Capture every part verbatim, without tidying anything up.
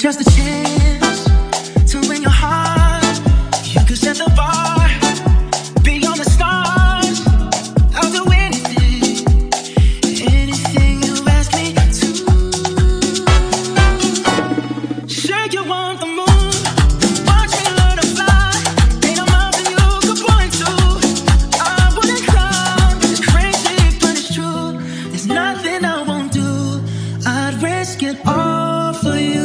just a chance to win your heart. You could set the bar beyond the stars. I'll do anything, anything you ask me to. Say you want the moon, watch me learn to fly. Ain't no mountain you could point to. I wouldn't climb, it's crazy but it's true. There's nothing I won't do. I'd risk it all for you.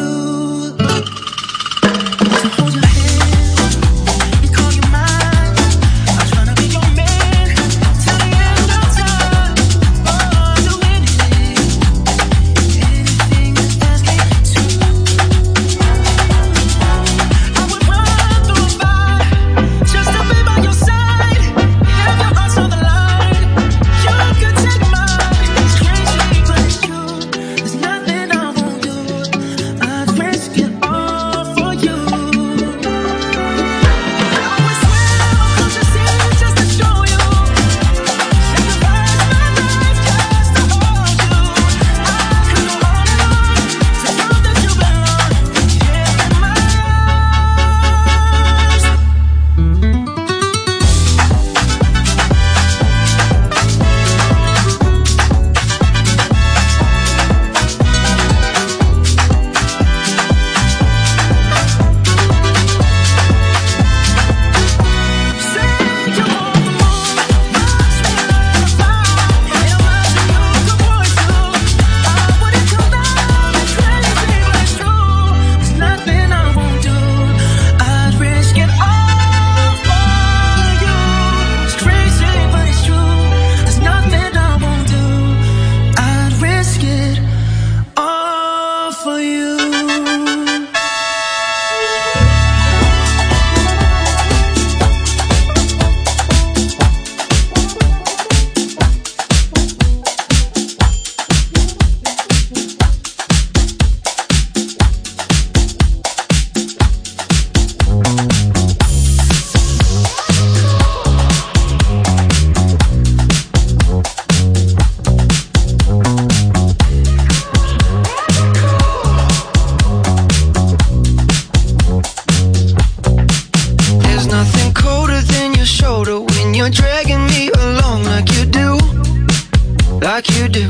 Like you do,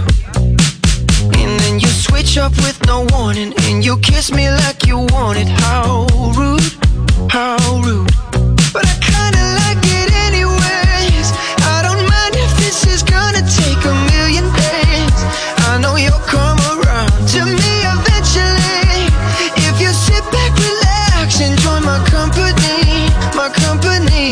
and then you switch up with no warning, and you kiss me like you want it. How rude, how rude. But I kinda like it anyways. I don't mind if this is gonna take a million days. I know you'll come around to me eventually. If you sit back, relax, enjoy my company, my company.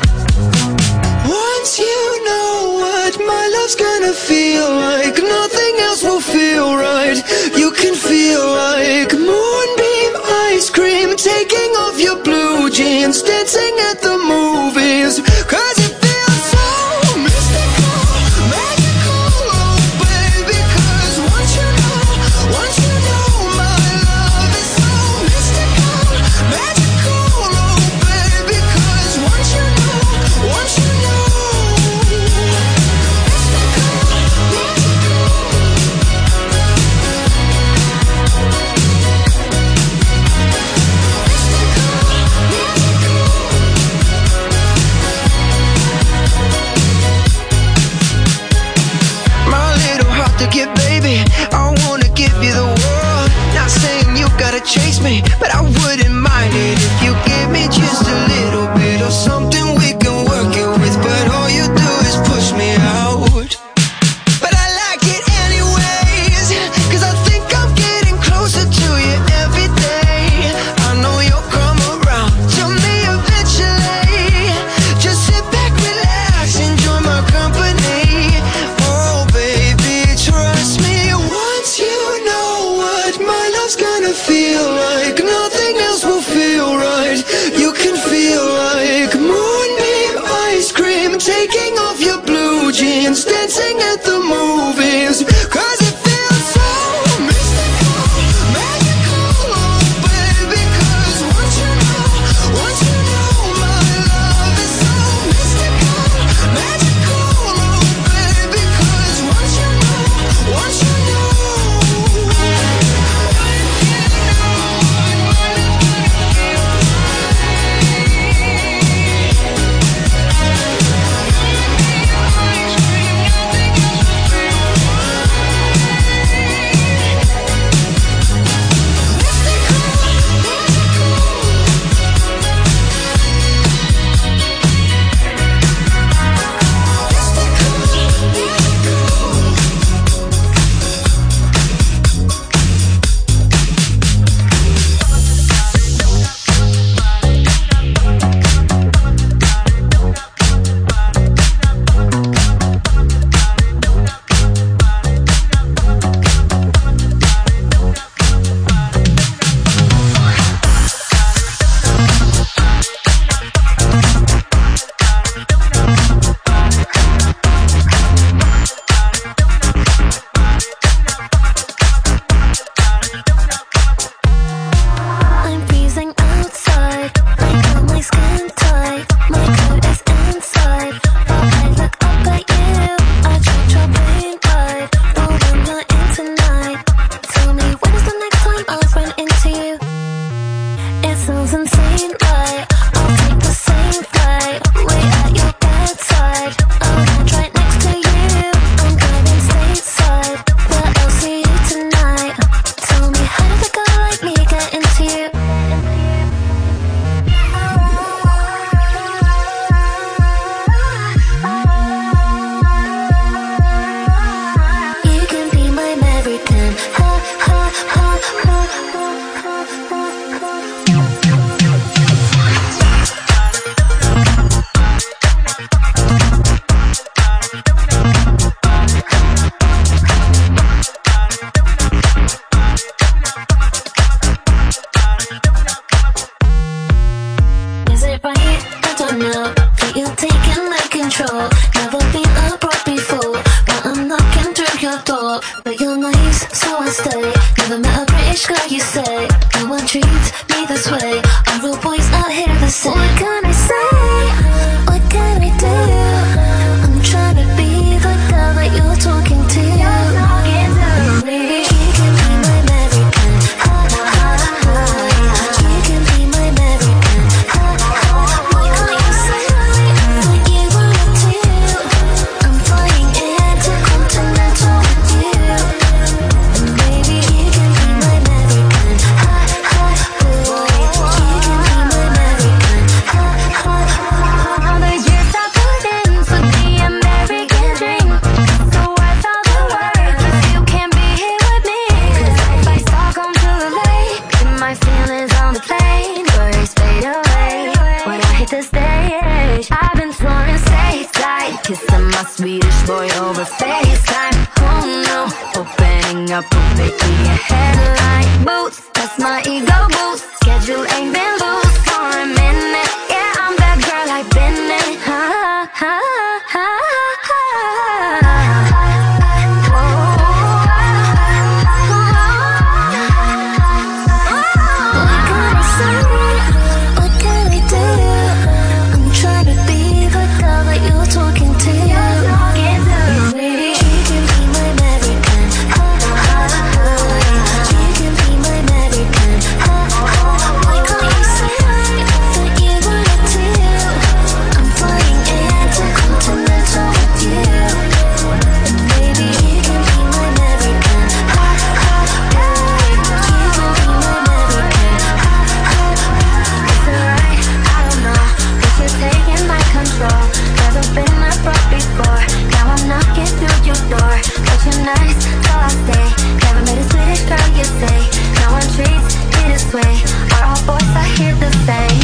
Once you know what my love's gonna feel like, nothing else will feel right. You can feel like moonbeam ice cream, taking off your blue jeans, dancing at the movies. Cause it feels so mystical, magical, oh baby. Cause once you know, once you know my love is so mystical, magical, oh baby. Cause once you know, once you know. Baby, I wanna give you the world. Not saying you gotta chase me, but I wouldn't mind it if you give me just a little bit of something we can work it with. But all you do is push me out. But I like it anyways, cause I think I'm getting closer to you every day. I know you'll come around to me eventually. Just sit back, relax, enjoy my company. Oh baby, trust me. Once you know what my love's gonna feel like, nothing talk. Never been abroad before, but I'm knocking through your door. But you're nice, so I stay. Never met a British girl, you say. No one treats me this way. All real boys out here the same. What can I say? What can I do? I'm trying to be the girl that you're talking to. You're talking to me. You can be my American, ha ha ha. You can be my American, ha ha. Why can't you say what you wanna do? I'm flying intercontinental with you. And baby, you can be my American, ha ha. Boy, you can be my American, ha ha. All those years I put in for the American dream, so worth all the work if you can't be here with me. 'Cause if I Stockholm to L A, get my feelings on the plane, worries fade away when I hit the stage. I've been touring stateside, kissing my Swedish boy over FaceTime. Oh no, opening up will make me a headline. Boots, that's my ego boost. Schedule ain't been loose for a minute. Yeah, I'm that girl, I've been it. Ha ha ha ha. What can I say? What can I do? I'm trying to be the girl that you're talking to. You're talking to me. You can be my American, ha ha ha. You can be my American, ha ha. Why can't you say what you wanna do? I'm flying intercontinental with you. And baby, you can be my American, ha ha. Boy, you can be my American, ha ha. It's alright, I don't know, but you're taking my control. Never been abroad before, now I'm knocking through your door. But you're nice, so I stay. Never met a Swedish girl, you say. No one treats me this way. Are all boys out here the same?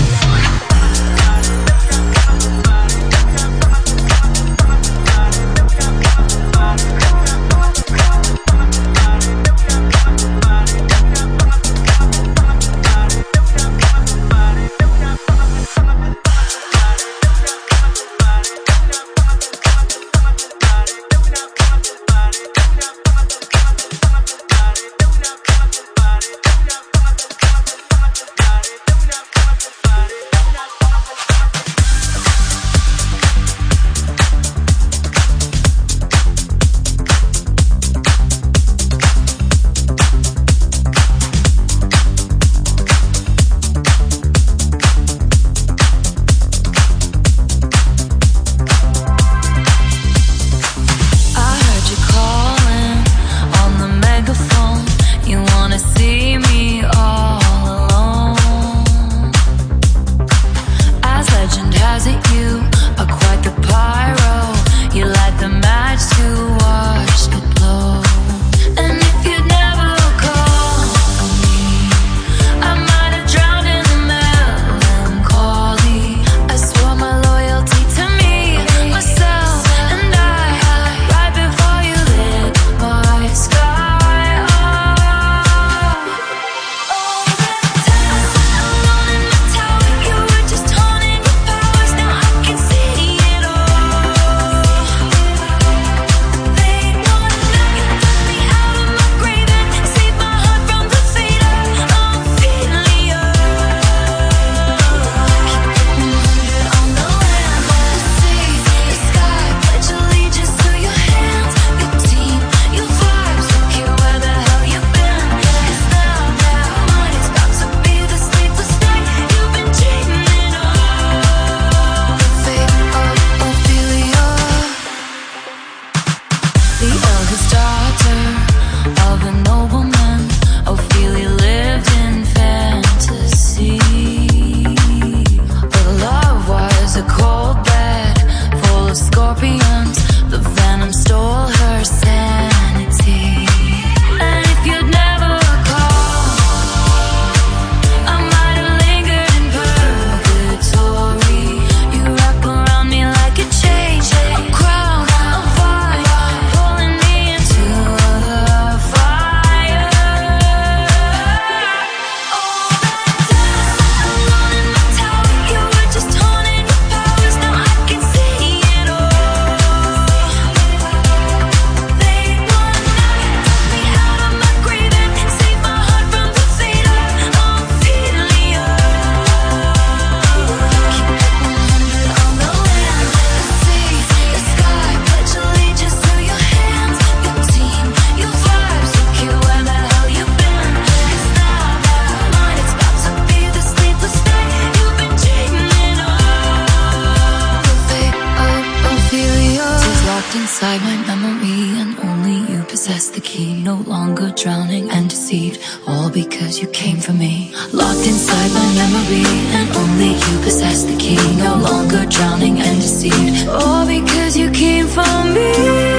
Inside my memory, and only you possess the key. No longer drowning and deceived, all because you came for me. Locked inside my memory, and only you possess the key. No longer drowning and deceived, all because you came for me.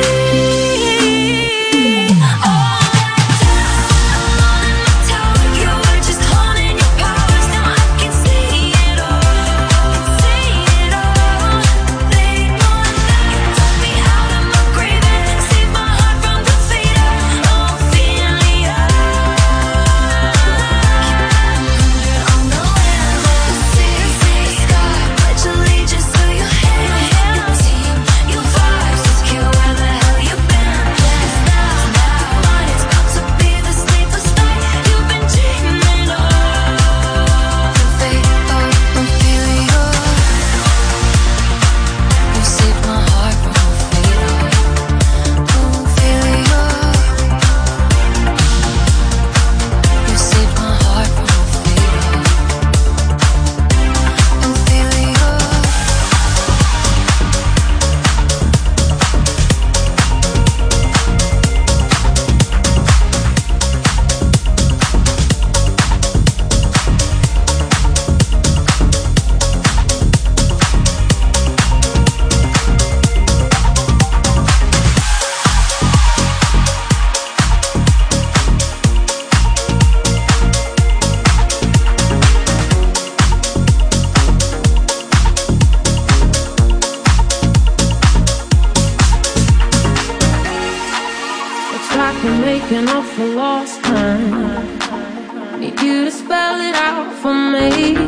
Making up for lost time. Need you to spell it out for me.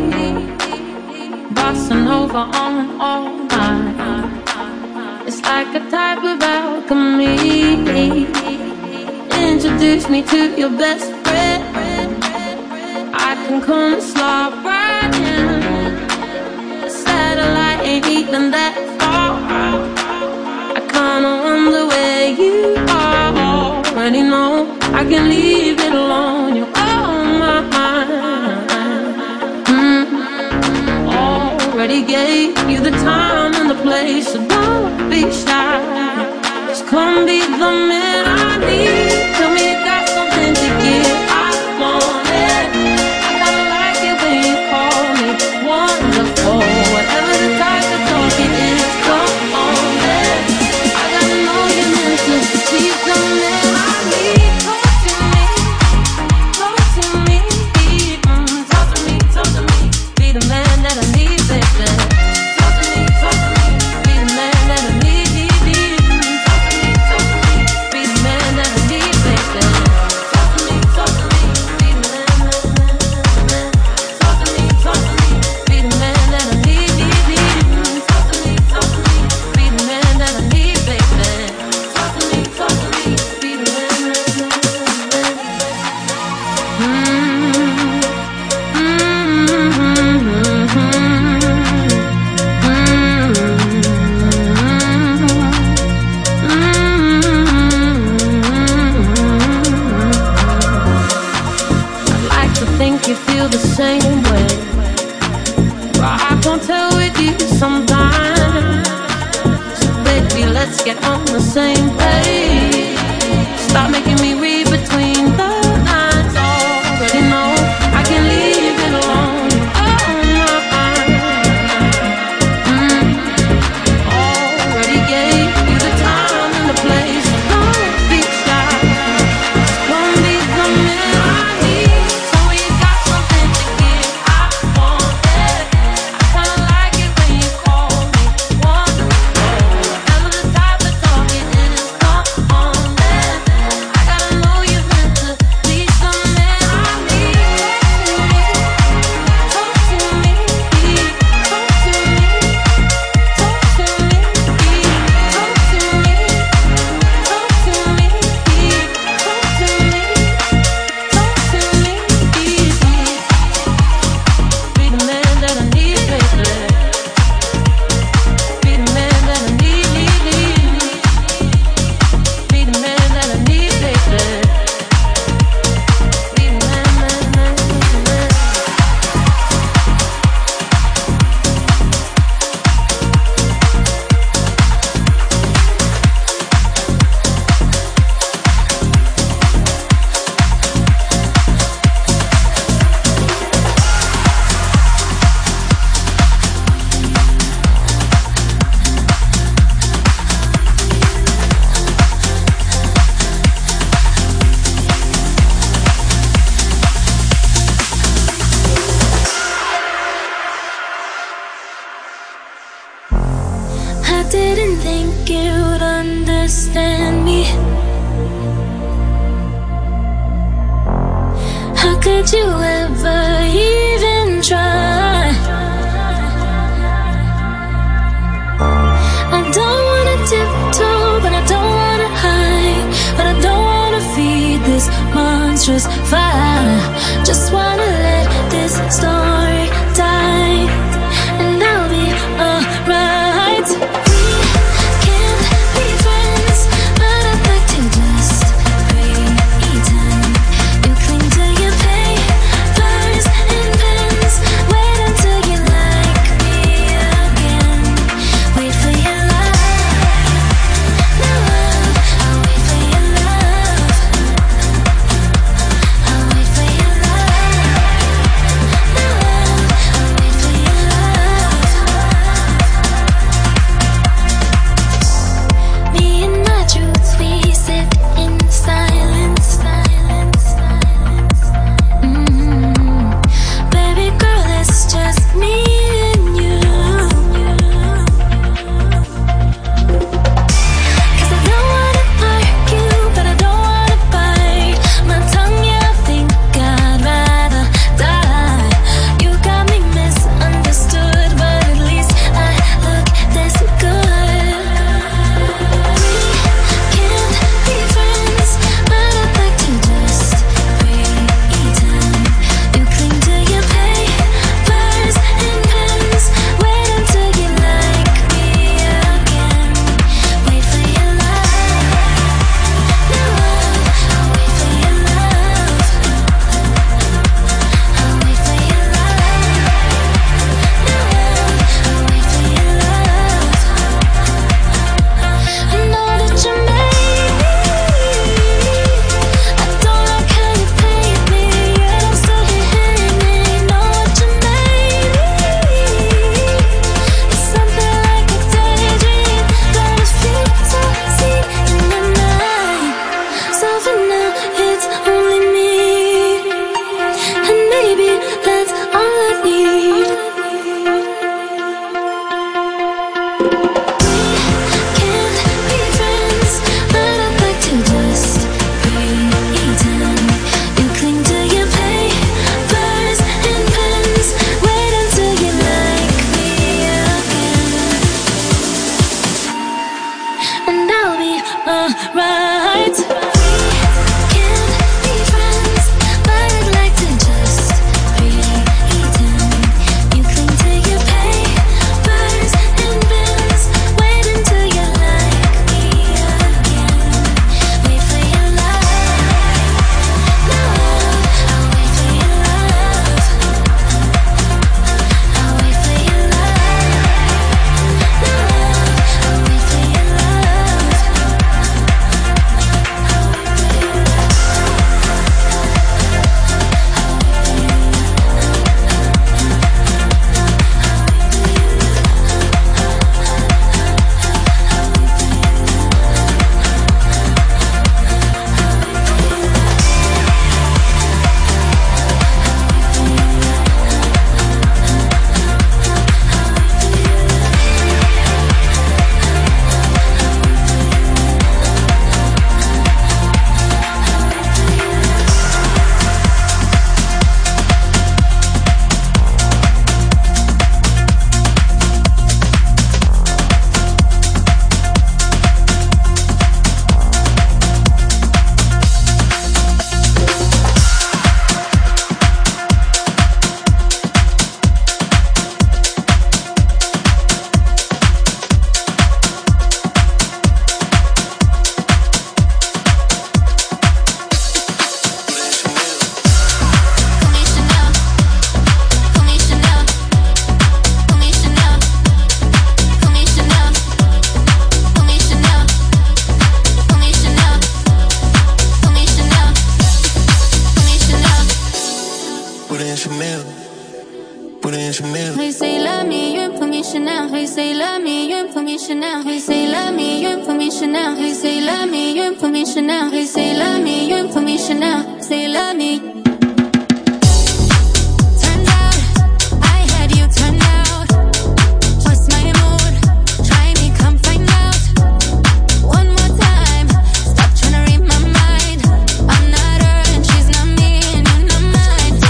Bossing over on all night. It's like a type of alchemy. Introduce me to your best friend. I can come and slide right in. The satellite ain't even that far. I kinda wonder where you are. Already know I can leave it alone. You're on my mind. mm. Already gave you the time and the place, so don't be shy. Just come be the man I need. Tell me you got something to give. I want it. I kinda like it when you call me wonderful. Whatever the type of talk it is, come on then. I gotta know you're meant to see something. I Did you ever even try? I don't wanna tiptoe, but I don't wanna hide. But I don't wanna feed this monstrous fire. Just wanna let this story die, and I'll be alright. We can't be friends, but I'd like to just pretend. You cling to your papers and pens. Wait until you like me again. Wait for your love. No love, I'll wait for your love. I'll wait for your love. No love, I'll wait for your love. Me and my truths, we sit in silence, silence, silence. Mm-hmm. Baby girl, it's just me and you. 'Cause I don't wanna argue, but I don't wanna bite my tongue. Yeah, I think I'd rather die. You got me misunderstood, but at least I look this good. We can't be friends, but I'd like to just pretend. You cling to your papers and pens. Wait until you like me again. Wait for your love. No love, I'll wait for your love. I'll wait for your love. No love, I'll wait for your love. I know that you made me. I don't like how you paid me, yet I'm still here hanging. Know what you made me. It's something like a daydream, but it feels so seen in the night. So for now, it's only me, and maybe that's all I need. Can't be friends, but I'd like to just pretend. You cling to your papers and pens. Wait until you like me again, and I'll be alright. We can't be friends, but I'd like to just pretend. You cling to your papers and pens. Wait until you like me again. Wait for your love. No love, I'll wait for your love. I'll wait for your love. No love, I'll wait for your love. Hey, say love me, you put me Chanel. Hey, say love me, you put me Chanel. Hey, say love me, you put me Chanel. Hey, say love me, you put me Chanel. Hey, say love me, you put me Chanel. Say love me. Turns out I had you turned out. What's my mood? Try me, come find out. One more time. Stop trying to read my mind. I'm not her and she's not me and you're not mine.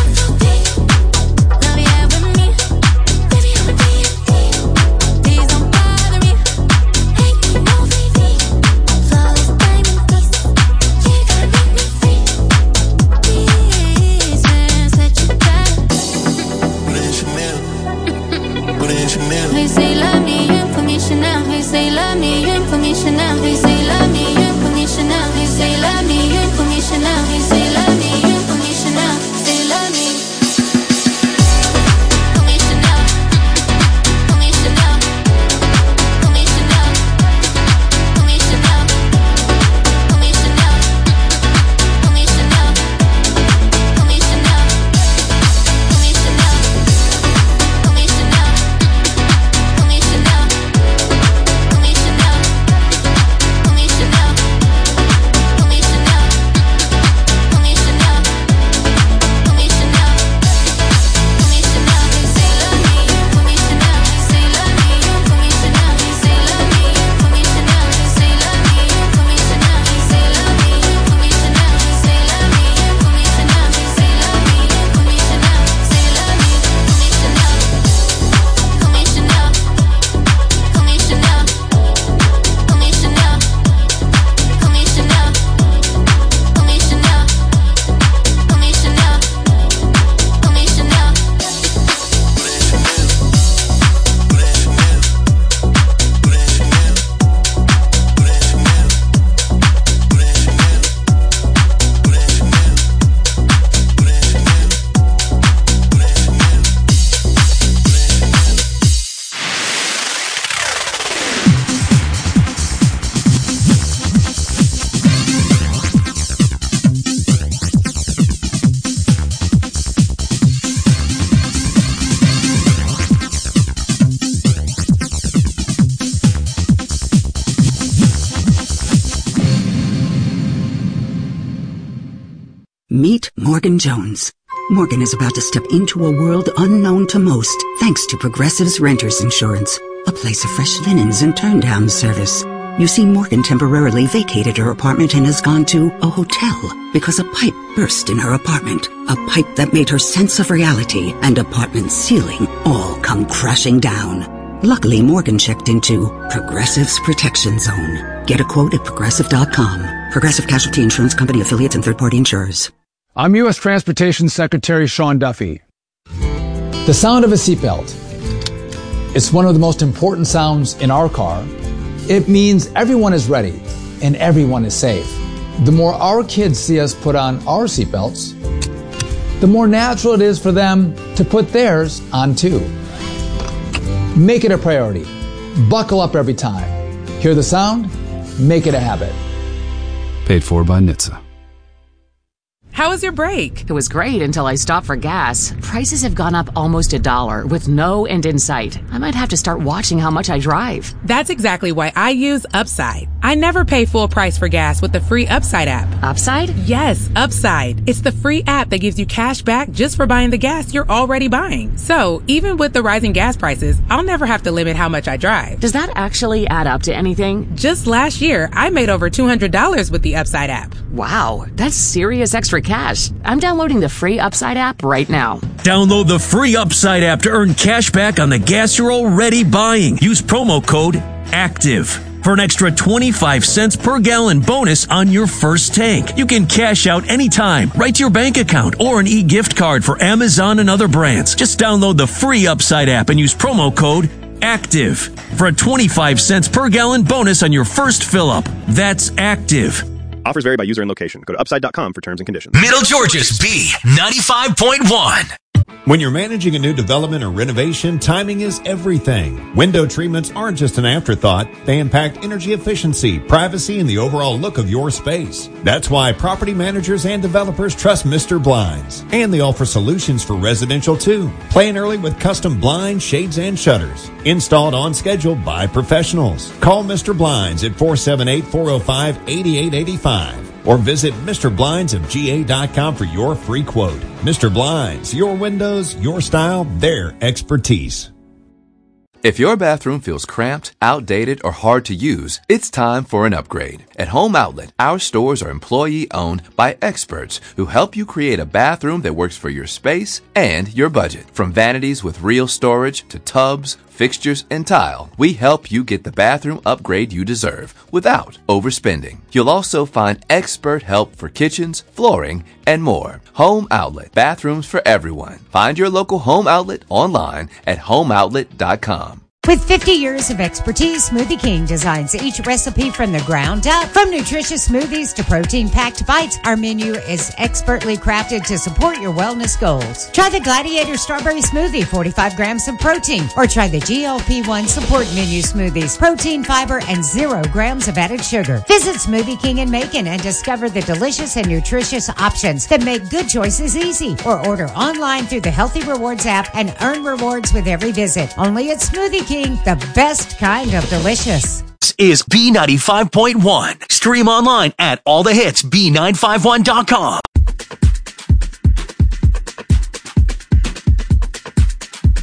Meet Morgan Jones. Morgan is about to step into a world unknown to most, thanks to Progressive's Renters Insurance, a place of fresh linens and turn-down service. You see, Morgan temporarily vacated her apartment and has gone to a hotel because a pipe burst in her apartment. A pipe that made her sense of reality and apartment ceiling all come crashing down. Luckily, Morgan checked into Progressive's Protection Zone. Get a quote at Progressive dot com. Progressive Casualty Insurance Company, affiliates, and third-party insurers. I'm U S Transportation Secretary Sean Duffy. The sound of a seatbelt. It's one of the most important sounds in our car. It means everyone is ready and everyone is safe. The more our kids see us put on our seatbelts, the more natural it is for them to put theirs on too. Make it a priority. Buckle up every time. Hear the sound? Make it a habit. Paid for by N H T S A. How was your break? It was great until I stopped for gas. Prices have gone up almost a dollar with no end in sight. I might have to start watching how much I drive. That's exactly why I use Upside. I never pay full price for gas with the free Upside app. Upside? Yes, Upside. It's the free app that gives you cash back just for buying the gas you're already buying. So, even with the rising gas prices, I'll never have to limit how much I drive. Does that actually add up to anything? Just last year, I made over two hundred dollars with the Upside app. Wow, that's serious extra cash. I'm downloading the free Upside app right now. Download the free Upside app to earn cash back on the gas you're already buying. Use promo code ACTIVE for an extra twenty-five cents per gallon bonus on your first tank. You can cash out anytime, right to your bank account, or an e-gift card for Amazon and other brands. Just download the free Upside app and use promo code ACTIVE for a twenty-five cents per gallon bonus on your first fill-up. That's ACTIVE. Offers vary by user and location. Go to upside dot com for terms and conditions. Middle Georgia's B ninety-five point one. When you're managing a new development or renovation, timing is everything. Window treatments aren't just an afterthought. They impact energy efficiency, privacy, and the overall look of your space. That's why property managers and developers trust Mister Blinds. And they offer solutions for residential too. Plan early with custom blinds, shades, and shutters. Installed on schedule by professionals. Call Mister Blinds at four seven eight, four oh five, eight eight eight five. Or visit Mister Blinds of G A dot com for your free quote. Mister Blinds, your windows, your style, their expertise. If your bathroom feels cramped, outdated, or hard to use, it's time for an upgrade. At Home Outlet, our stores are employee-owned by experts who help you create a bathroom that works for your space and your budget. From vanities with real storage to tubs, fixtures, and tile, we help you get the bathroom upgrade you deserve without overspending. You'll also find expert help for kitchens, flooring, and more. Home Outlet, bathrooms for everyone. Find your local Home Outlet online at home outlet dot com. With fifty years of expertise, Smoothie King designs each recipe from the ground up. From nutritious smoothies to protein-packed bites, our menu is expertly crafted to support your wellness goals. Try the Gladiator Strawberry Smoothie, forty-five grams of protein, or try the G L P one Support Menu Smoothies, protein, fiber, and zero grams of added sugar. Visit Smoothie King in Macon and discover the delicious and nutritious options that make good choices easy. Or order online through the Healthy Rewards app and earn rewards with every visit. Only at Smoothie King. The best kind of delicious. This is B ninety-five point one. Stream online at all the hits B nine five one dot com.